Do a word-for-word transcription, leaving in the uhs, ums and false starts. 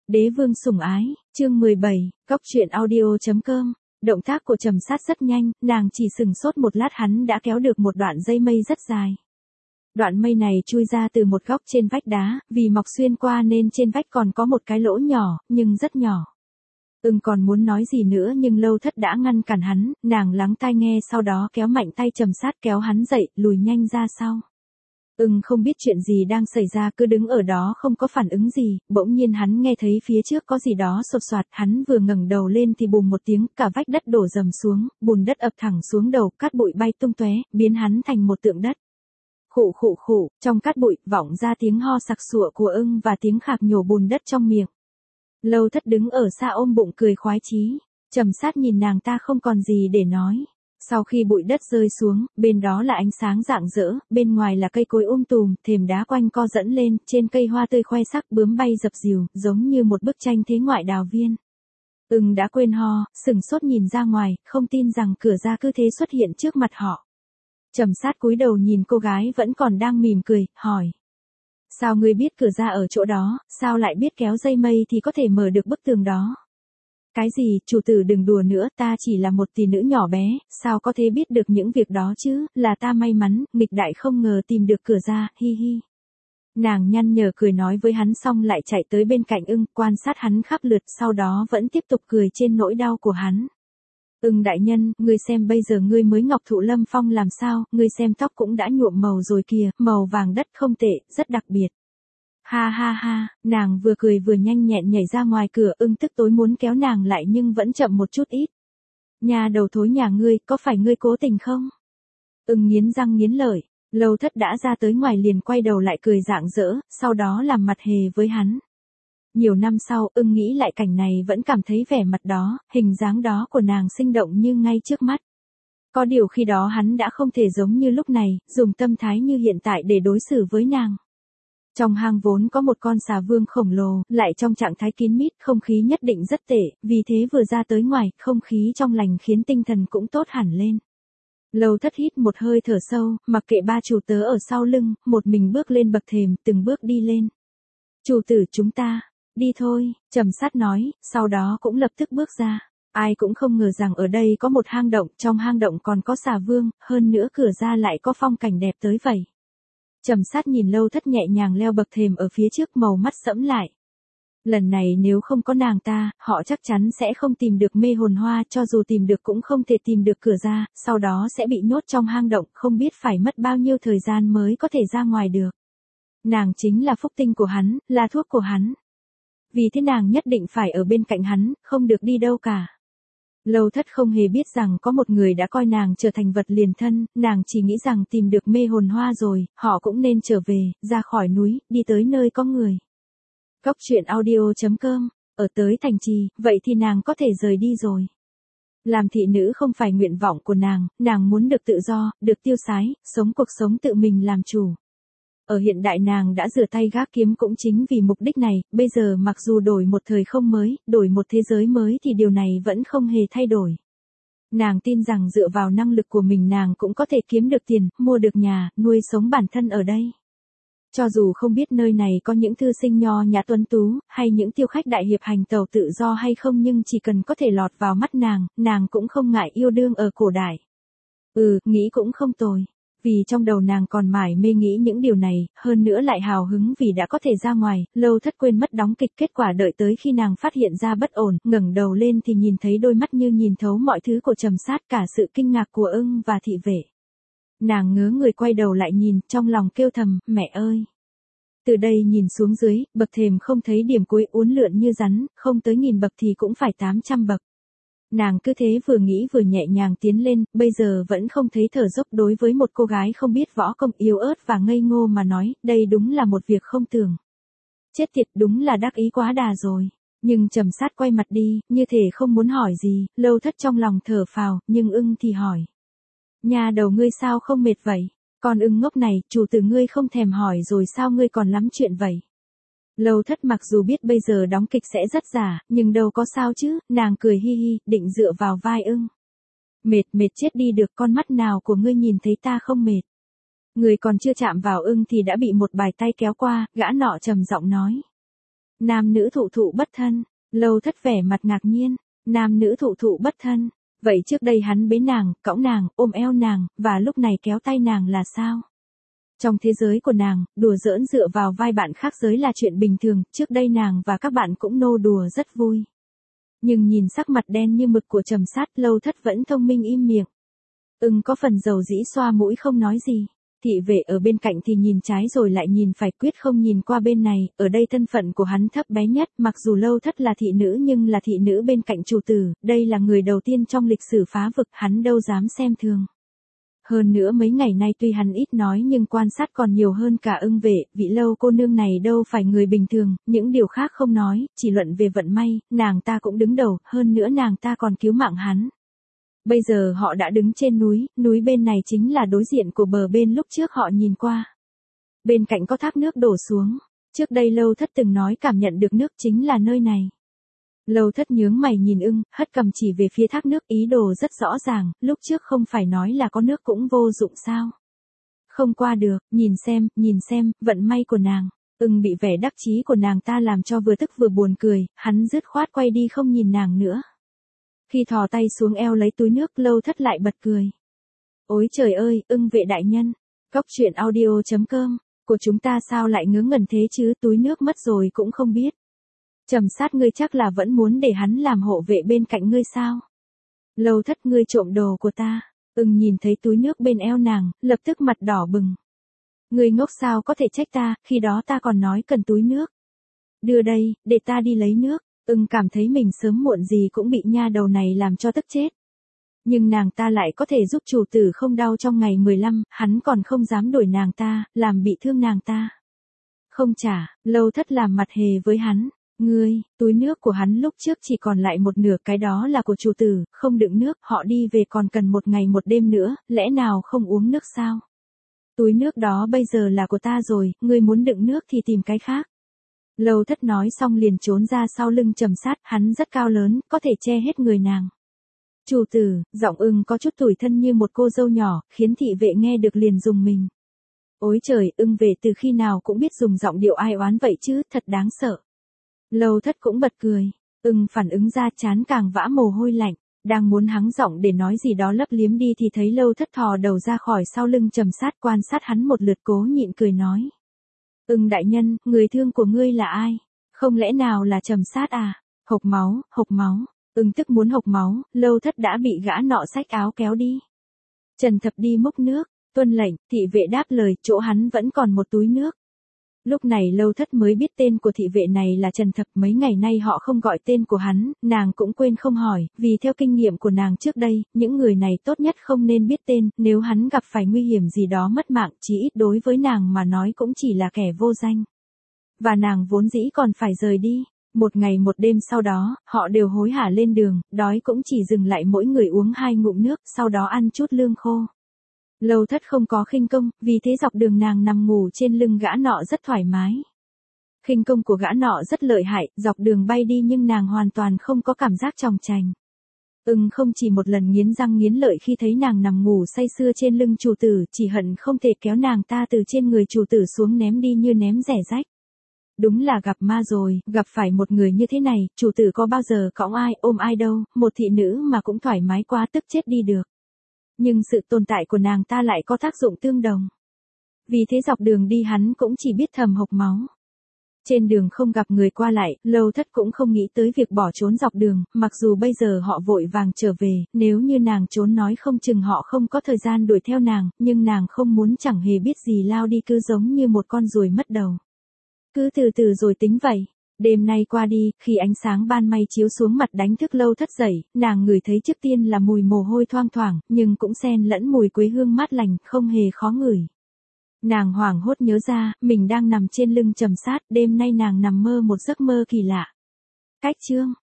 Đế vương sủng ái, chương mười bảy, cóc truyện audio.com. Động tác của Trầm Sát rất nhanh, nàng chỉ sừng sốt một lát hắn đã kéo được một đoạn dây mây rất dài. Đoạn mây này chui ra từ một góc trên vách đá, vì mọc xuyên qua nên trên vách còn có một cái lỗ nhỏ, nhưng rất nhỏ. Ưng còn muốn nói gì nữa nhưng Lâu Thất đã ngăn cản hắn, nàng lắng tai nghe sau đó kéo mạnh tay Trầm Sát kéo hắn dậy, lùi nhanh ra sau. Ưng không biết chuyện gì đang xảy ra cứ đứng ở đó không có phản ứng gì, bỗng nhiên hắn nghe thấy phía trước có gì đó sột soạt, hắn vừa ngẩng đầu lên thì bùm một tiếng, cả vách đất đổ dầm xuống, bùn đất ập thẳng xuống đầu, cát bụi bay tung tóe, biến hắn thành một tượng đất. Khụ khụ khụ, trong cát bụi, vọng ra tiếng ho sặc sụa của Ưng và tiếng khạc nhổ bùn đất trong miệng. Lâu Thất đứng ở xa ôm bụng cười khoái chí. Trầm Sát nhìn nàng ta không còn gì để nói. Sau khi bụi đất rơi xuống, bên đó là ánh sáng rạng rỡ, bên ngoài là cây cối um tùm, thềm đá quanh co dẫn lên, trên cây hoa tươi khoe sắc bướm bay dập dìu, giống như một bức tranh thế ngoại đào viên. Ưng đã quên ho, sừng sốt nhìn ra ngoài, không tin rằng cửa ra cứ thế xuất hiện trước mặt họ. Trầm Sát cúi đầu nhìn cô gái vẫn còn đang mỉm cười, hỏi. Sao ngươi biết cửa ra ở chỗ đó, sao lại biết kéo dây mây thì có thể mở được bức tường đó? Cái gì, chủ tử đừng đùa nữa, ta chỉ là một tỷ nữ nhỏ bé, sao có thể biết được những việc đó chứ, là ta may mắn, nghịch đại không ngờ tìm được cửa ra, hi hi. Nàng nhăn nhở cười nói với hắn xong lại chạy tới bên cạnh Ưng, quan sát hắn khắp lượt, sau đó vẫn tiếp tục cười trên nỗi đau của hắn. Ưng đại nhân, ngươi xem bây giờ ngươi mới ngọc thụ lâm phong làm sao, ngươi xem tóc cũng đã nhuộm màu rồi kìa, màu vàng đất không tệ, rất đặc biệt. Ha ha ha, nàng vừa cười vừa nhanh nhẹn nhảy ra ngoài cửa, Ưng tức tối muốn kéo nàng lại nhưng vẫn chậm một chút ít. Nhà đầu thối nhà ngươi, có phải ngươi cố tình không? Ưng nghiến răng nghiến lợi, Lâu Thất đã ra tới ngoài liền quay đầu lại cười rạng rỡ, sau đó làm mặt hề với hắn. Nhiều năm sau, Ưng nghĩ lại cảnh này vẫn cảm thấy vẻ mặt đó, hình dáng đó của nàng sinh động như ngay trước mắt. Có điều khi đó hắn đã không thể giống như lúc này, dùng tâm thái như hiện tại để đối xử với nàng. Trong hang vốn có một con xà vương khổng lồ, lại trong trạng thái kín mít, không khí nhất định rất tệ, vì thế vừa ra tới ngoài, không khí trong lành khiến tinh thần cũng tốt hẳn lên. Lâu Thất hít một hơi thở sâu, mặc kệ ba chủ tớ ở sau lưng, một mình bước lên bậc thềm, từng bước đi lên. Chủ tử chúng ta, đi thôi, Trầm Sát nói, sau đó cũng lập tức bước ra. Ai cũng không ngờ rằng ở đây có một hang động, trong hang động còn có xà vương, hơn nữa cửa ra lại có phong cảnh đẹp tới vậy. Trầm Sát nhìn Lâu Thất nhẹ nhàng leo bậc thềm ở phía trước, màu mắt sẫm lại. Lần này nếu không có nàng ta, họ chắc chắn sẽ không tìm được mê hồn hoa, cho dù tìm được cũng không thể tìm được cửa ra, sau đó sẽ bị nhốt trong hang động, không biết phải mất bao nhiêu thời gian mới có thể ra ngoài được. Nàng chính là phúc tinh của hắn, là thuốc của hắn. Vì thế nàng nhất định phải ở bên cạnh hắn, không được đi đâu cả. Lâu Thất không hề biết rằng có một người đã coi nàng trở thành vật liền thân, nàng chỉ nghĩ rằng tìm được mê hồn hoa rồi, họ cũng nên trở về, ra khỏi núi, đi tới nơi có người. Cóc truyện audio.com, ở tới thành trì, vậy thì nàng có thể rời đi rồi. Làm thị nữ không phải nguyện vọng của nàng, nàng muốn được tự do, được tiêu sái, sống cuộc sống tự mình làm chủ. Ở hiện đại nàng đã rửa tay gác kiếm cũng chính vì mục đích này, bây giờ mặc dù đổi một thời không mới, đổi một thế giới mới thì điều này vẫn không hề thay đổi. Nàng tin rằng dựa vào năng lực của mình nàng cũng có thể kiếm được tiền, mua được nhà, nuôi sống bản thân ở đây. Cho dù không biết nơi này có những thư sinh nho nhã tuấn tú, hay những tiêu khách đại hiệp hành tẩu tự do hay không, nhưng chỉ cần có thể lọt vào mắt nàng, nàng cũng không ngại yêu đương ở cổ đại. Ừ, nghĩ cũng không tồi. Vì trong đầu nàng còn mải mê nghĩ những điều này, hơn nữa lại hào hứng vì đã có thể ra ngoài, Lâu Thất quên mất đóng kịch, kết quả đợi tới khi nàng phát hiện ra bất ổn, ngẩng đầu lên thì nhìn thấy đôi mắt như nhìn thấu mọi thứ của Trầm Sát, cả sự kinh ngạc của Ưng và thị vệ. Nàng ngớ người quay đầu lại nhìn, trong lòng kêu thầm, mẹ ơi! Từ đây nhìn xuống dưới, bậc thềm không thấy điểm cuối, uốn lượn như rắn, không tới nghìn bậc thì cũng phải tám trăm bậc. Nàng cứ thế vừa nghĩ vừa nhẹ nhàng tiến lên, bây giờ vẫn không thấy thở dốc. Đối với một cô gái không biết võ công, yếu ớt và ngây ngô mà nói, đây đúng là một việc không tưởng. Chết tiệt, đúng là đắc ý quá đà rồi. Nhưng Trầm Sát quay mặt đi, như thể không muốn hỏi gì, Lâu Thất trong lòng thở phào, nhưng Ưng thì hỏi. Nhà đầu ngươi sao không mệt vậy? Còn Ưng ngốc này, chủ tử ngươi không thèm hỏi rồi sao ngươi còn lắm chuyện vậy? Lâu Thất mặc dù biết bây giờ đóng kịch sẽ rất giả, nhưng đâu có sao chứ, nàng cười hi hi, định dựa vào vai Ưng. Mệt mệt chết đi được, con mắt nào của ngươi nhìn thấy ta không mệt? Người còn chưa chạm vào Ưng thì đã bị một bài tay kéo qua, gã nọ trầm giọng nói. Nam nữ thụ thụ bất thân. Lâu Thất vẻ mặt ngạc nhiên. Nam nữ thụ thụ bất thân. Vậy trước đây hắn bế nàng, cõng nàng, ôm eo nàng, và lúc này kéo tay nàng là sao? Trong thế giới của nàng, đùa giỡn dựa vào vai bạn khác giới là chuyện bình thường, trước đây nàng và các bạn cũng nô đùa rất vui. Nhưng nhìn sắc mặt đen như mực của Trầm Sát, Lâu Thất vẫn thông minh im miệng. Ưng có phần dầu dĩ xoa mũi không nói gì. Thị vệ ở bên cạnh thì nhìn trái rồi lại nhìn phải, quyết không nhìn qua bên này, ở đây thân phận của hắn thấp bé nhất, mặc dù Lâu Thất là thị nữ nhưng là thị nữ bên cạnh chủ tử, đây là người đầu tiên trong lịch sử phá vực, hắn đâu dám xem thường. Hơn nữa mấy ngày nay tuy hắn ít nói nhưng quan sát còn nhiều hơn cả Ưng vệ, vị Lâu cô nương này đâu phải người bình thường, những điều khác không nói, chỉ luận về vận may, nàng ta cũng đứng đầu, hơn nữa nàng ta còn cứu mạng hắn. Bây giờ họ đã đứng trên núi, núi bên này chính là đối diện của bờ bên lúc trước họ nhìn qua. Bên cạnh có thác nước đổ xuống, trước đây Lâu Thất từng nói cảm nhận được nước chính là nơi này. Lâu Thất nhướng mày nhìn Ưng, hất cầm chỉ về phía thác nước, ý đồ rất rõ ràng, lúc trước không phải nói là có nước cũng vô dụng sao. Không qua được, nhìn xem, nhìn xem, vận may của nàng. Ưng bị vẻ đắc chí của nàng ta làm cho vừa tức vừa buồn cười, hắn dứt khoát quay đi không nhìn nàng nữa. Khi thò tay xuống eo lấy túi nước, Lâu Thất lại bật cười. Ôi trời ơi, Ưng vệ đại nhân. Cóc truyện audio chấm com của chúng ta sao lại ngớ ngẩn thế chứ, túi nước mất rồi cũng không biết. Trầm Sát, ngươi chắc là vẫn muốn để hắn làm hộ vệ bên cạnh ngươi sao? Lâu Thất, ngươi trộm đồ của ta. Ưng nhìn thấy túi nước bên eo nàng, lập tức mặt đỏ bừng. Ngươi ngốc sao có thể trách ta, khi đó ta còn nói cần túi nước. Đưa đây, để ta đi lấy nước. Ưng cảm thấy mình sớm muộn gì cũng bị nha đầu này làm cho tức chết. Nhưng nàng ta lại có thể giúp chủ tử không đau trong ngày mười lăm, hắn còn không dám đuổi nàng ta, làm bị thương nàng ta. Không trả, Lâu Thất làm mặt hề với hắn. Ngươi, túi nước của hắn lúc trước chỉ còn lại một nửa, cái đó là của chủ tử, không đựng nước, họ đi về còn cần một ngày một đêm nữa, lẽ nào không uống nước sao? Túi nước đó bây giờ là của ta rồi, ngươi muốn đựng nước thì tìm cái khác. Lâu Thất nói xong liền trốn ra sau lưng Trầm Sát, hắn rất cao lớn, có thể che hết người nàng. Chủ tử, giọng Ưng có chút tủi thân như một cô dâu nhỏ, khiến thị vệ nghe được liền rùng mình. Ôi trời, Ưng vệ từ khi nào cũng biết dùng giọng điệu ai oán vậy chứ, thật đáng sợ. Lâu Thất cũng bật cười. Ưng phản ứng ra, chán càng vã mồ hôi lạnh, đang muốn hắng giọng để nói gì đó lấp liếm đi thì thấy Lâu Thất thò đầu ra khỏi sau lưng Trầm Sát, quan sát hắn một lượt cố nhịn cười nói. Ưng đại nhân, người thương của ngươi là ai? Không lẽ nào là Trầm Sát à? Hộc máu, hộc máu. Ưng tức muốn hộc máu, Lâu Thất đã bị gã nọ xách áo kéo đi. Trần Thập đi múc nước, tuân lệnh, thị vệ đáp lời, chỗ hắn vẫn còn một túi nước. Lúc này Lâu Thất mới biết tên của thị vệ này là Trần Thập, mấy ngày nay họ không gọi tên của hắn, nàng cũng quên không hỏi, vì theo kinh nghiệm của nàng trước đây, những người này tốt nhất không nên biết tên, nếu hắn gặp phải nguy hiểm gì đó mất mạng, chí ít đối với nàng mà nói cũng chỉ là kẻ vô danh. Và nàng vốn dĩ còn phải rời đi. Một ngày một đêm sau đó, họ đều hối hả lên đường, đói cũng chỉ dừng lại mỗi người uống hai ngụm nước, sau đó ăn chút lương khô. Lâu Thất không có khinh công, vì thế dọc đường nàng nằm ngủ trên lưng gã nọ rất thoải mái. Khinh công của gã nọ rất lợi hại, dọc đường bay đi nhưng nàng hoàn toàn không có cảm giác chòng chành. Ưng không chỉ một lần nghiến răng nghiến lợi khi thấy nàng nằm ngủ say sưa trên lưng chủ tử, chỉ hận không thể kéo nàng ta từ trên người chủ tử xuống ném đi như ném rẻ rách. Đúng là gặp ma rồi, gặp phải một người như thế này, chủ tử có bao giờ cõng ai, ôm ai đâu, một thị nữ mà cũng thoải mái quá tức chết đi được. Nhưng sự tồn tại của nàng ta lại có tác dụng tương đồng. Vì thế dọc đường đi hắn cũng chỉ biết thầm hộc máu. Trên đường không gặp người qua lại, Lâu Thất cũng không nghĩ tới việc bỏ trốn dọc đường, mặc dù bây giờ họ vội vàng trở về, nếu như nàng trốn nói không chừng họ không có thời gian đuổi theo nàng, nhưng nàng không muốn chẳng hề biết gì lao đi cứ giống như một con ruồi mất đầu. Cứ từ từ rồi tính vậy. Đêm nay qua đi, khi ánh sáng ban may chiếu xuống mặt đánh thức Lâu Thất dậy, nàng ngửi thấy trước tiên là mùi mồ hôi thoang thoảng, nhưng cũng xen lẫn mùi quế hương mát lành, không hề khó ngửi. Nàng hoảng hốt nhớ ra, mình đang nằm trên lưng Trầm Sát, đêm nay nàng nằm mơ một giấc mơ kỳ lạ. Cách chương